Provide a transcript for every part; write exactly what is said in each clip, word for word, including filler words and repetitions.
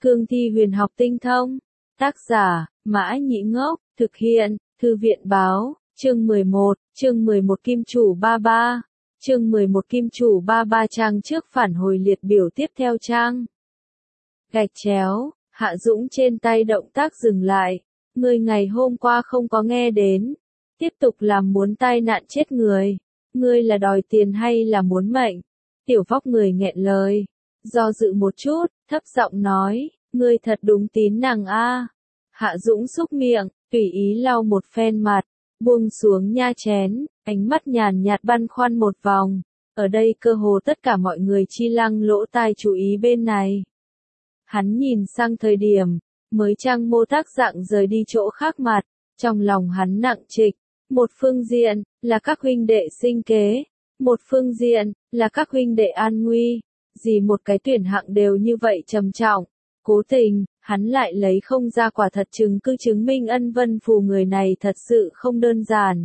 Cương thi huyền học tinh thông. Tác giả, Mã Nhĩ Ngốc, thực hiện, Thư viện báo, chương mười một, chương mười một Kim chủ ba ba, chương mười một Kim chủ ba ba trang trước phản hồi liệt biểu tiếp theo trang. Gạch chéo, Hạ Dũng trên tay động tác dừng lại, ngươi ngày hôm qua không có nghe đến, tiếp tục làm muốn tai nạn chết người, ngươi là đòi tiền hay là muốn mệnh? Tiểu Vóc người nghẹn lời, do dự một chút, thấp giọng nói, ngươi thật đúng tín nàng a. Hạ Dũng xúc miệng, tùy ý lau một phen mặt, buông xuống nha chén, ánh mắt nhàn nhạt băn khoăn một vòng. Ở đây cơ hồ tất cả mọi người chi lăng lỗ tai chú ý bên này. Hắn nhìn sang thời điểm, mới trang mô tác dạng rời đi chỗ khác mặt, trong lòng hắn nặng trịch. Một phương diện, là các huynh đệ sinh kế. Một phương diện, là các huynh đệ an nguy. Gì một cái tuyển hạng đều như vậy trầm trọng. Cố tình, hắn lại lấy không ra quả thật chứng cứ chứng minh Ân Vân Phù người này thật sự không đơn giản.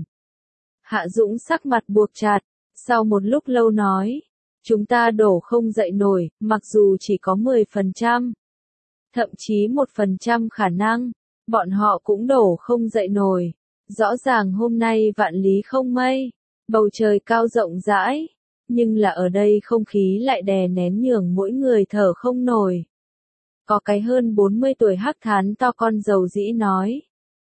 Hạ Dũng sắc mặt buộc chặt, sau một lúc lâu nói, chúng ta đổ không dậy nổi, mặc dù chỉ có mười phần trăm. Thậm chí một phần trăm khả năng, bọn họ cũng đổ không dậy nổi. Rõ ràng hôm nay vạn lý không mây, bầu trời cao rộng rãi, nhưng là ở đây không khí lại đè nén nhường mỗi người thở không nổi. Có cái hơn bốn mươi tuổi hắc thán to con dầu dĩ nói.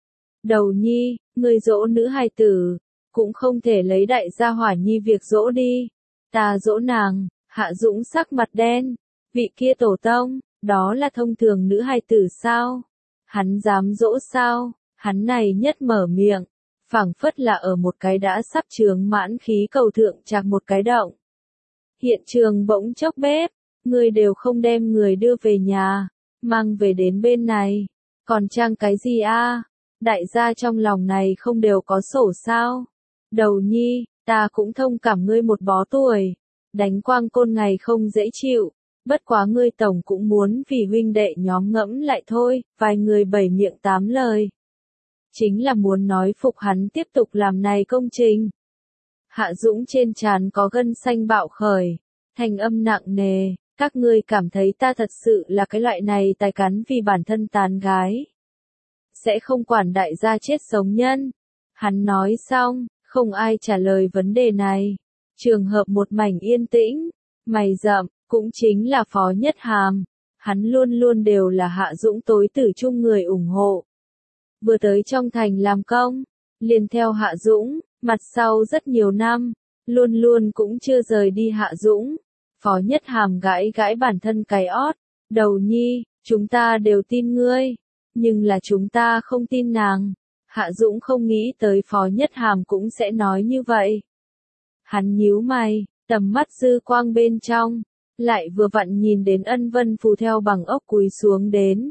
Đầu nhi, người dỗ nữ hài tử, cũng không thể lấy đại gia hỏa nhi việc dỗ đi. Ta dỗ nàng. Hạ Dũng sắc mặt đen. Vị kia tổ tông, đó là thông thường nữ hài tử sao? Hắn dám dỗ sao? Hắn này nhất mở miệng, phảng phất là ở một cái đã sắp chướng mãn khí cầu thượng chạc một cái động. Hiện trường bỗng chốc bếp, người đều không đem người đưa về nhà, mang về đến bên này, còn trang cái gì a? Đại gia trong lòng này không đều có sổ sao? Đầu nhi, ta cũng thông cảm ngươi một bó tuổi, đánh quang côn ngày không dễ chịu, bất quá ngươi tổng cũng muốn vì huynh đệ nhóm ngẫm lại thôi, vài người bảy miệng tám lời. Chính là muốn nói phục hắn tiếp tục làm này công trình. Hạ Dũng trên trán có gân xanh bạo khởi, thanh âm nặng nề, các ngươi cảm thấy ta thật sự là cái loại này tài cán vì bản thân tán gái. Sẽ không quản đại gia chết sống nhân. Hắn nói xong, không ai trả lời vấn đề này. Trường hợp một mảnh yên tĩnh, mày rậm, cũng chính là Phó Nhất Hàm. Hắn luôn luôn đều là Hạ Dũng tối tử chung người ủng hộ. Vừa tới trong thành làm công, liền theo Hạ Dũng, mặt sau rất nhiều năm, luôn luôn cũng chưa rời đi Hạ Dũng. Phó Nhất Hàm gãi gãi bản thân cái ót, đầu nhi, chúng ta đều tin ngươi, nhưng là chúng ta không tin nàng. Hạ Dũng không nghĩ tới Phó Nhất Hàm cũng sẽ nói như vậy. Hắn nhíu mày, tầm mắt dư quang bên trong, lại vừa vặn nhìn đến Ân Vân Phù theo bằng ốc cúi xuống đến.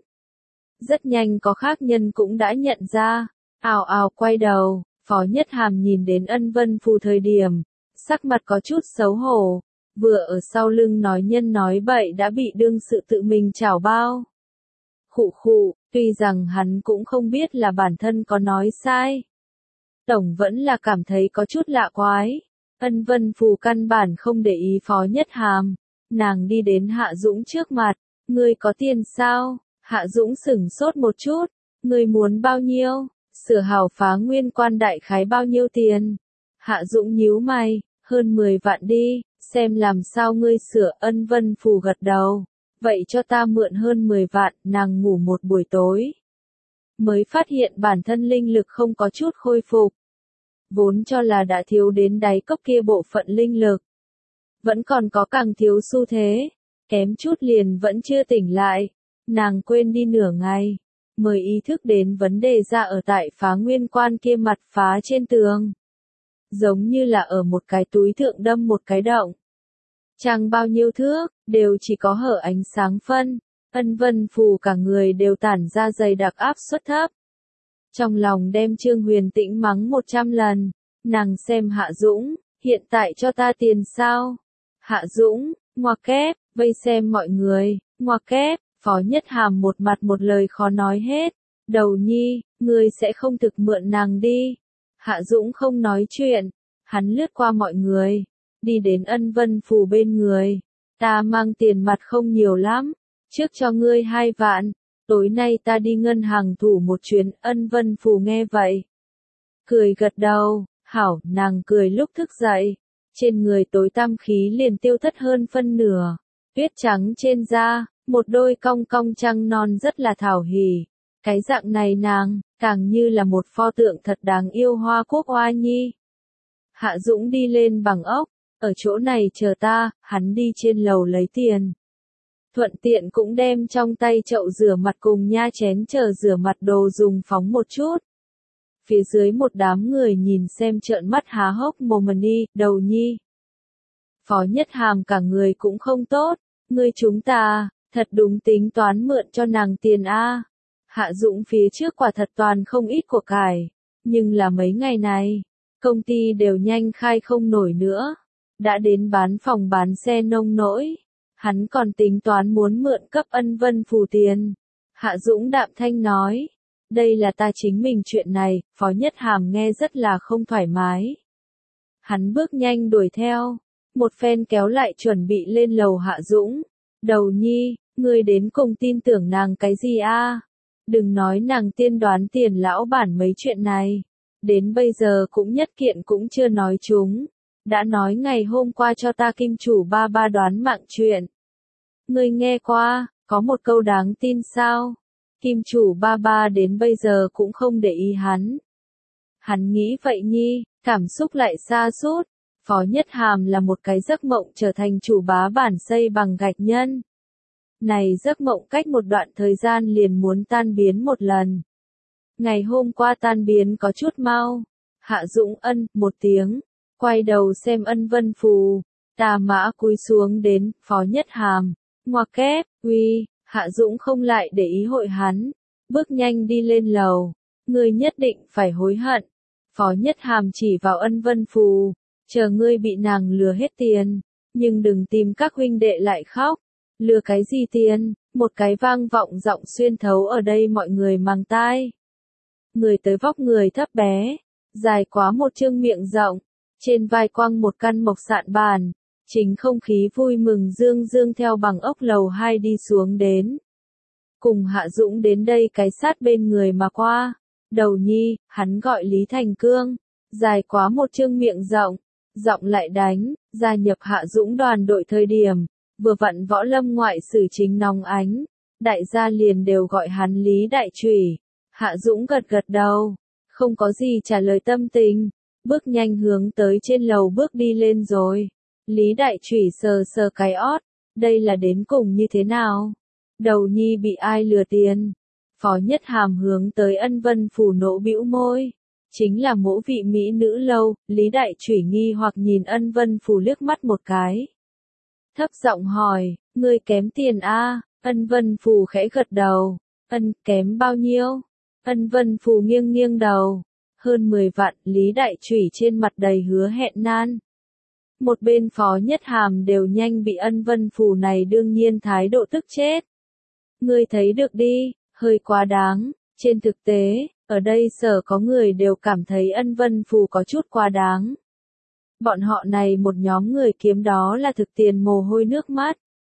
Rất nhanh có khác nhân cũng đã nhận ra, ào ào quay đầu, Phó Nhất Hàm nhìn đến Ân Vân Phù thời điểm, sắc mặt có chút xấu hổ, vừa ở sau lưng nói nhân nói bậy đã bị đương sự tự mình chảo bao. Khụ khụ, tuy rằng hắn cũng không biết là bản thân có nói sai. Tổng vẫn là cảm thấy có chút lạ quái. Ân Vân Phù căn bản không để ý Phó Nhất Hàm, nàng đi đến Hạ Dũng trước mặt, ngươi có tiền sao? Hạ Dũng sửng sốt một chút, ngươi muốn bao nhiêu? Sửa hào phá nguyên quan đại khái bao nhiêu tiền? Hạ Dũng nhíu mày, hơn mười vạn đi, xem làm sao ngươi sửa. Ân Vân Phù gật đầu, vậy cho ta mượn hơn mười vạn, nàng ngủ một buổi tối. Mới phát hiện bản thân linh lực không có chút khôi phục. Vốn cho là đã thiếu đến đáy cốc kia bộ phận linh lực. Vẫn còn có càng thiếu xu thế, kém chút liền vẫn chưa tỉnh lại. Nàng quên đi nửa ngày, mới ý thức đến vấn đề ra ở tại phá nguyên quan kia mặt phá trên tường. Giống như là ở một cái túi thượng đâm một cái động. Chẳng bao nhiêu thước, đều chỉ có hở ánh sáng phân. Ân Vân Phù cả người đều tản ra dày đặc áp suất thấp. Trong lòng đem Trương Huyền Tĩnh mắng một trăm lần. Nàng xem Hạ Dũng, hiện tại cho ta tiền sao? Hạ Dũng, ngoặc kép, vây xem mọi người, ngoặc kép. Phó Nhất Hàm một mặt một lời khó nói hết. Đầu nhi, ngươi sẽ không thực mượn nàng đi. Hạ Dũng không nói chuyện. Hắn lướt qua mọi người. Đi đến Ân Vân Phù bên người. Ta mang tiền mặt không nhiều lắm. trước cho ngươi hai vạn, tối nay ta đi ngân hàng thủ một chuyến. Ân Vân Phù nghe vậy, cười gật đầu, hảo. Nàng cười lúc thức dậy, trên người tối tăm khí liền tiêu thất hơn phân nửa, tuyết trắng trên da, một đôi cong cong trăng non rất là thảo hỉ. Cái dạng này nàng, càng như là một pho tượng thật đáng yêu hoa quốc oa nhi. Hạ Dũng đi lên bằng ốc, ở chỗ này chờ ta. Hắn đi trên lầu lấy tiền, thuận tiện cũng đem trong tay chậu rửa mặt cùng nha chén chờ rửa mặt đồ dùng phóng một chút. Phía dưới một đám người nhìn xem trợn mắt há hốc mồm. Đi, Đầu Nhi. Phó Nhất Hàm cả người cũng không tốt, ngươi chúng ta, thật đúng tính toán mượn cho nàng tiền a. Hạ Dũng phía trước quả thật toàn không ít của cải, nhưng là mấy ngày này, công ty đều nhanh khai không nổi nữa, đã đến bán phòng bán xe nông nỗi, hắn còn tính toán muốn mượn cấp Ân Vân Phù tiền. Hạ Dũng đạm thanh nói, đây là ta chính mình chuyện này. Phó Nhất Hàm nghe rất là không thoải mái. Hắn bước nhanh đuổi theo, một phen kéo lại chuẩn bị lên lầu Hạ Dũng. Đầu Nhi, ngươi đến cùng tin tưởng nàng cái gì a? Đừng nói nàng tiên đoán tiền lão bản mấy chuyện này, đến bây giờ cũng nhất kiện cũng chưa nói chúng. Đã nói ngày hôm qua cho ta kim chủ ba ba đoán mạng chuyện. Ngươi nghe qua, có một câu đáng tin sao? Kim chủ ba ba đến bây giờ cũng không để ý hắn. Hắn nghĩ vậy nhi, cảm xúc lại xa sút. Phó Nhất Hàm là một cái giấc mộng trở thành chủ bá bản xây bằng gạch nhân. Này giấc mộng cách một đoạn thời gian liền muốn tan biến một lần. Ngày hôm qua tan biến có chút mau. Hạ Dũng ân một tiếng, quay đầu xem Ân Vân Phù. Tà mã cúi xuống đến, Phó Nhất Hàm, ngoặc kép, uy. Hạ Dũng không lại để ý hội hắn, bước nhanh đi lên lầu. Ngươi nhất định phải hối hận. Phó Nhất Hàm chỉ vào Ân Vân Phù, chờ ngươi bị nàng lừa hết tiền, nhưng đừng tìm các huynh đệ lại khóc. Lừa cái gì tiền? Một cái vang vọng giọng xuyên thấu ở đây mọi người mang tai. Người tới vóc người thấp bé, dài quá một chương miệng rộng, trên vai quăng một căn mộc sạn bàn. Chính không khí vui mừng dương dương theo bằng ốc lầu hai đi xuống đến. Cùng Hạ Dũng đến đây cái sát bên người mà qua. Đầu Nhi, hắn gọi Lý Thành Cương, dài quá một chương miệng rộng, giọng lại đánh, gia nhập Hạ Dũng đoàn đội thời điểm, vừa vặn võ lâm ngoại sử chính nóng ánh, đại gia liền đều gọi hắn Lý Đại Chủy. Hạ Dũng gật gật đầu, không có gì trả lời tâm tình, bước nhanh hướng tới trên lầu bước đi lên rồi. Lý Đại Chủy sờ sờ cái ót, đây là đến cùng như thế nào? Đầu Nhi bị ai lừa tiền? Phó Nhất Hàm hướng tới Ân Vân Phù nỗ bĩu môi. Chính là mỗ vị mỹ nữ lâu. Lý Đại Chủy nghi hoặc nhìn Ân Vân Phù liếc mắt một cái. Thấp giọng hỏi, ngươi kém tiền a? Ân Vân Phù khẽ gật đầu. Ân, kém bao nhiêu? Ân Vân Phù nghiêng nghiêng đầu. Hơn mười vạn. Lý Đại Chủy trên mặt đầy hứa hẹn nan. Một bên Phó Nhất Hàm đều nhanh bị Ân Vân Phù này đương nhiên thái độ tức chết. Ngươi thấy được đi, hơi quá đáng. Trên thực tế, ở đây sở có người đều cảm thấy Ân Vân Phù có chút quá đáng. Bọn họ này một nhóm người kiếm đó là thực tiền mồ hôi nước mắt.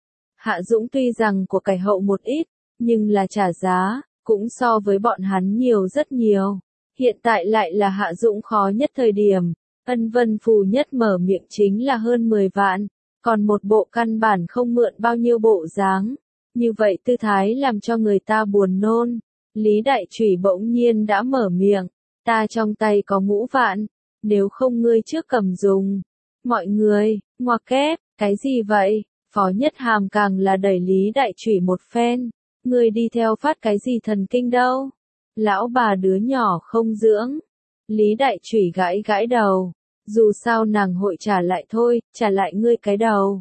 Hạ Dũng tuy rằng của cải hậu một ít, nhưng là trả giá, cũng so với bọn hắn nhiều rất nhiều. Hiện tại lại là Hạ Dũng khó nhất thời điểm. Ân Vân Phù nhất mở miệng chính là hơn mười vạn, còn một bộ căn bản không mượn bao nhiêu bộ dáng. Như vậy tư thái làm cho người ta buồn nôn. Lý Đại Chủy bỗng nhiên đã mở miệng, ta trong tay có ngũ vạn, nếu không ngươi trước cầm dùng. Mọi người, ngoặc kép, cái gì vậy? Phó Nhất Hàm càng là đẩy Lý Đại Chủy một phen, ngươi đi theo phát cái gì thần kinh đâu? Lão bà đứa nhỏ không dưỡng. Lý Đại Chủy gãi gãi đầu, dù sao nàng hội trả lại thôi, trả lại ngươi cái đầu.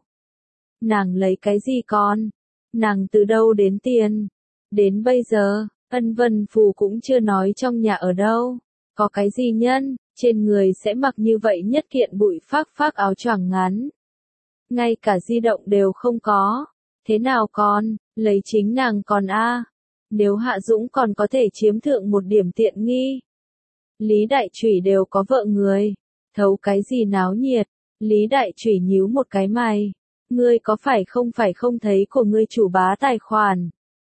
Nàng lấy cái gì con? Nàng từ đâu đến tiền? Đến bây giờ, Ân Vân Phù cũng chưa nói trong nhà ở đâu, có cái gì nhân, trên người sẽ mặc như vậy nhất kiện bụi phác phác áo choàng ngắn. Ngay cả di động đều không có, thế nào con, lấy chính nàng còn a? Nếu Hạ Dũng còn có thể chiếm thượng một điểm tiện nghi. Lý Đại Chủy đều có vợ người, thấu cái gì náo nhiệt, Lý Đại Chủy nhíu một cái mày. ngươi có phải không phải không thấy của ngươi chủ bá tài khoản?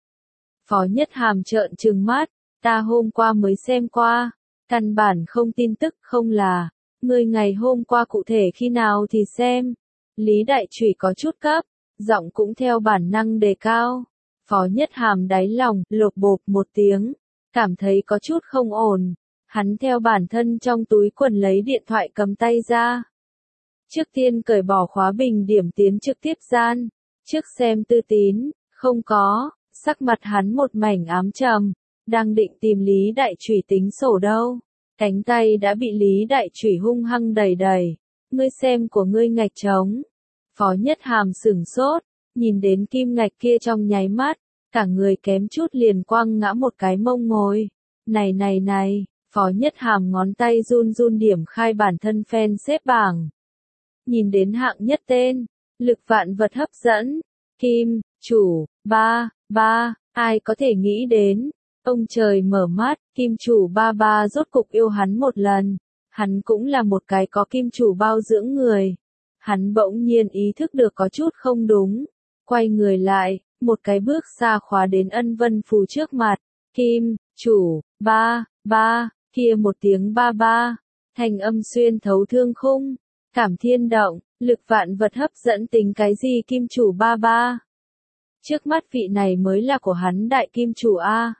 Phó Nhất Hàm trợn trừng mắt, ta hôm qua mới xem qua, căn bản không tin tức không là, ngươi ngày hôm qua cụ thể khi nào thì xem. Lý Đại Trùy có chút cấp, giọng cũng theo bản năng đề cao. Phó Nhất Hàm đáy lòng, lột bột một tiếng, cảm thấy có chút không ổn. Hắn theo bản thân trong túi quần lấy điện thoại cầm tay ra. Trước tiên cởi bỏ khóa bình điểm tiến trực tiếp gian. Trước xem tư tín, không có, sắc mặt hắn một mảnh ám trầm. Đang định tìm Lý Đại Trùy tính sổ đâu. Cánh tay đã bị Lý Đại Trùy hung hăng đẩy đẩy. Ngươi xem của ngươi ngạch trống. Phó Nhất Hàm sửng sốt, nhìn đến kim ngạch kia trong nháy mắt, cả người kém chút liền quăng ngã một cái mông ngồi. Này này này, Phó Nhất Hàm ngón tay run run điểm khai bản thân fan xếp bảng. Nhìn đến hạng nhất tên, lực vạn vật hấp dẫn, kim, chủ, ba, ba, ai có thể nghĩ đến. Ông trời mở mắt, kim chủ ba ba rốt cục yêu hắn một lần. Hắn cũng là một cái có kim chủ bao dưỡng người. Hắn bỗng nhiên ý thức được có chút không đúng. Quay người lại, một cái bước xa khóa đến Ân Vân Phù trước mặt. Kim, chủ, ba, ba, kia một tiếng ba ba. Thành âm xuyên thấu thương khung. Cảm thiên động, lực vạn vật hấp dẫn tính cái gì kim chủ ba ba. Trước mắt vị này mới là của hắn đại kim chủ A.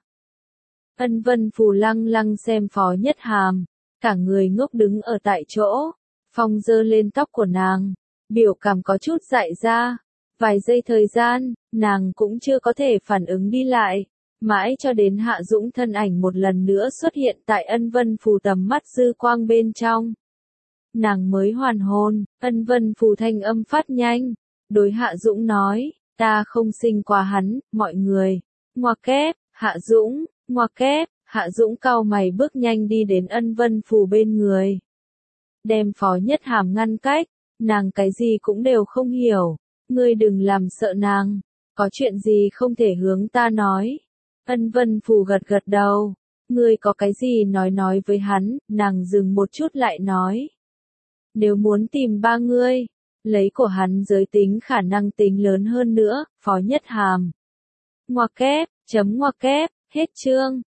Ân Vân Phù lăng lăng xem Phó Nhất Hàm, cả người ngốc đứng ở tại chỗ, phong dơ lên tóc của nàng, biểu cảm có chút dại ra, vài giây thời gian, nàng cũng chưa có thể phản ứng đi lại, mãi cho đến Hạ Dũng thân ảnh một lần nữa xuất hiện tại Ân Vân Phù tầm mắt dư quang bên trong. Nàng mới hoàn hồn, Ân Vân Phù thanh âm phát nhanh, đối Hạ Dũng nói, ta không sinh qua hắn, mọi người, ngoặc kép, Hạ Dũng. Ngoặc kép, Hạ Dũng cau mày bước nhanh đi đến Ân Vân Phù bên người. Đem Phó Nhất Hàm ngăn cách, nàng cái gì cũng đều không hiểu. Ngươi đừng làm sợ nàng, có chuyện gì không thể hướng ta nói. Ân Vân Phù gật gật đầu, ngươi có cái gì nói nói với hắn, nàng dừng một chút lại nói. Nếu muốn tìm ba ngươi, lấy của hắn giới tính khả năng tính lớn hơn nữa, Phó Nhất Hàm. Ngoặc kép, chấm ngoặc kép. Hết chương.